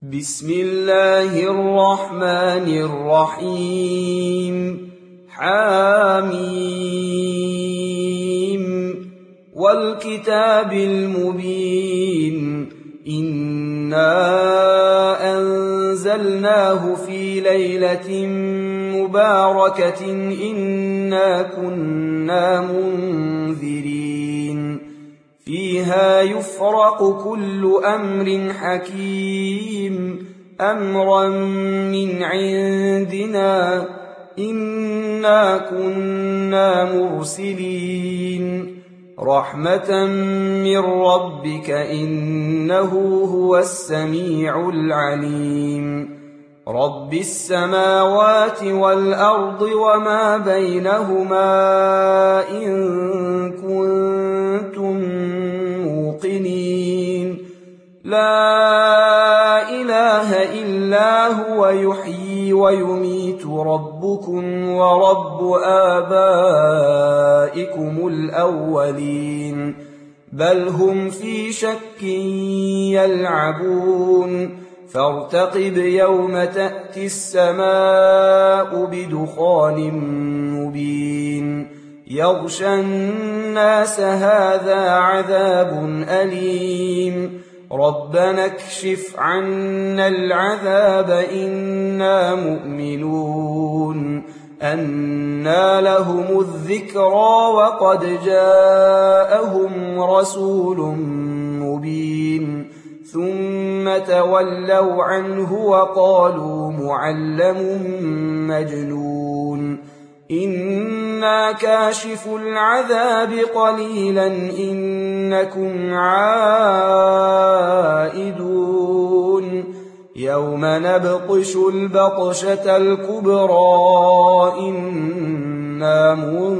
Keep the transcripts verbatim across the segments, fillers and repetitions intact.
بسم الله الرحمن الرحيم حاميم والكتاب المبين إنا أنزلناه في ليلة مباركة إنا كنا منذرين فيها يفرق كل أمر حكيم أمرا من عندنا إنا كنا مرسلين رحمة من ربك إنه هو السميع العليم رب السماوات والأرض وما بينهما إن كنتم موقنين لا إله إلا هو يحيي ويميت ربكم ورب آبائكم الأولين بل هم في شك يلعبون فارتقب يوم تأتي السماء بدخان مبين يغشى الناس هذا عذاب أليم ربنا اكشف عنا العذاب إنا مؤمنون أنى لهم الذكرى وقد جاءهم رسول مبين ثم تولوا عنه وقالوا معلم مجنون إنا كاشف العذاب قليلا إنكم عائدون يوم نبطش البطشة الكبرى إنا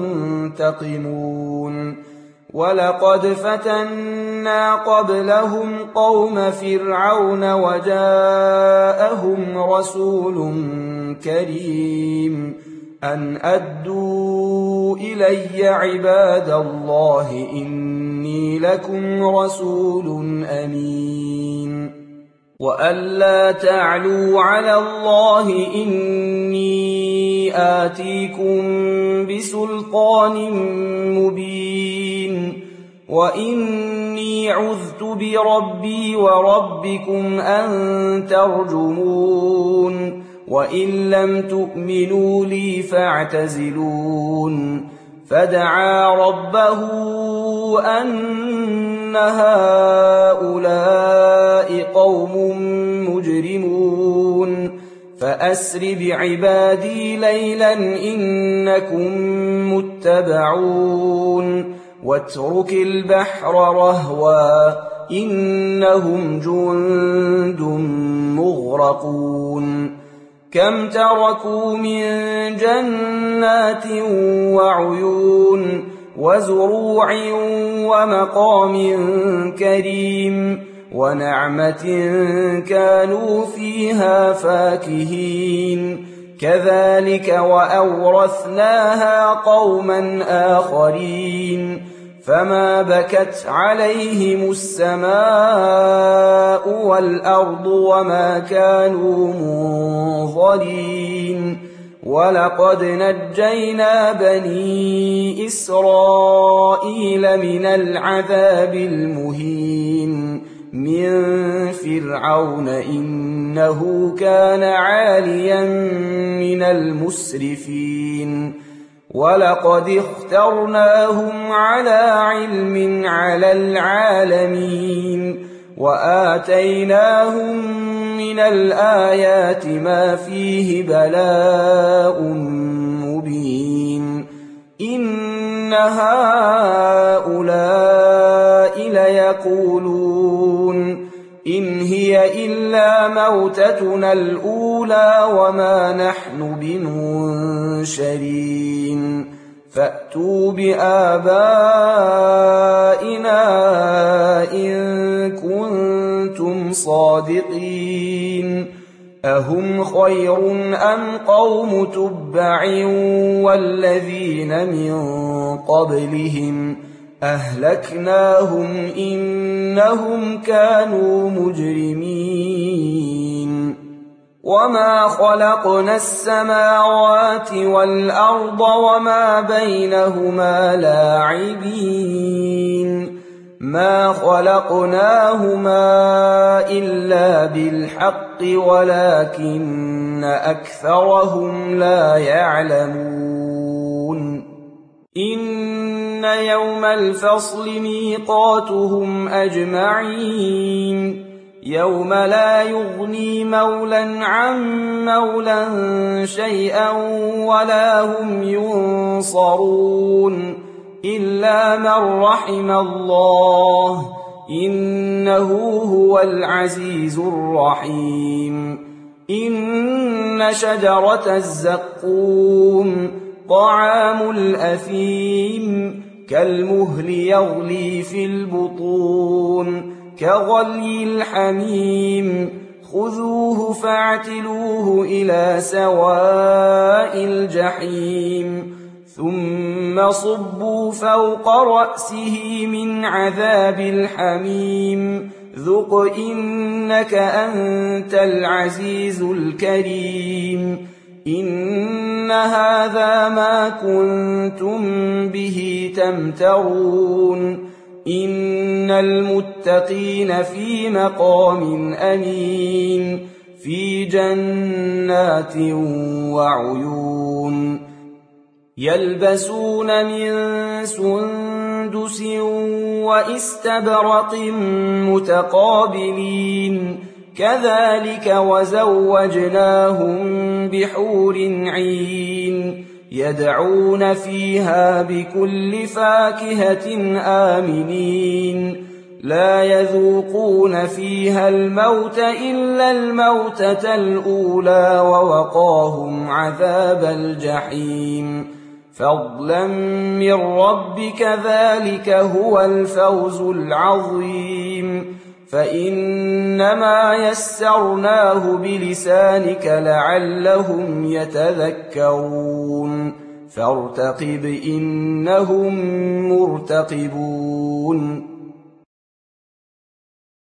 منتقمون ولقد فتنا قبلهم قوم فرعون وجاءهم رسول كريم أن أدوا إلي عباد الله إني لكم رسول أمين وأن لا تعلوا على الله إني آتيكم بسلطان مبين وإني عذت بربي وربكم أن ترجمون وإن لم تؤمنوا لي فاعتزلون فدعا ربه أن هؤلاء قوم مجرمون فأسر بعبادي ليلا إنكم متبعون واترك البحر رهوا إنهم جند مغرقون كم تركوا من جنات وعيون وزروع ومقام كريم ونعمة كانوا فيها فاكهين كذلك وأورثناها قوما آخرين فما بكت عليهم السماء والأرض وما كانوا منظرين ولقد نجينا بني إسرائيل من العذاب المهين من فرعون إنه كان عاليا من المسرفين ولقد اخترناهم على علم على العالمين وآتيناهم من الآيات ما فيه بلاء مبين إن هؤلاء ليقولون إن هي إلا موتتنا الأولى وما نحن بمنشرين فأتوا بآبائنا إن كنتم صادقين أهم خير أم قوم تبع والذين من قبلهم أهلكناهم إنهم كانوا مجرمين وما خلقنا السماوات والأرض وما بينهما لاعبين ما خلقناهما إلا بالحق ولكن أكثرهم لا يعلمون إن يوم الفصل ميقاتهم أجمعين يوم لا يغني مولا عن مولا شيئا ولا هم ينصرون إلا من رحم الله إنه هو العزيز الرحيم إن شجرة الزقوم طعام الأثيم كالمهل يغلي في البطون كغلي الحميم خذوه فاعتلوه إلى سواء الجحيم ثم صبوا فوق رأسه من عذاب الحميم ذق إنك أنت العزيز الكريم إن هذا ما كنتم به تمترون إن المتقين في مقام أمين في جنات وعيون يلبسون من سندس واستبرق متقابلين كذلك وزوجناهم بحور عين يدعون فيها بكل فاكهة آمنين لا يذوقون فيها الموت إلا الموتة الأولى ووقاهم عذاب الجحيم فضلا من ربك ذلك هو الفوز العظيم فإنما يسرناه بلسانك لعلهم يتذكرون فارتقب إنهم مرتقبون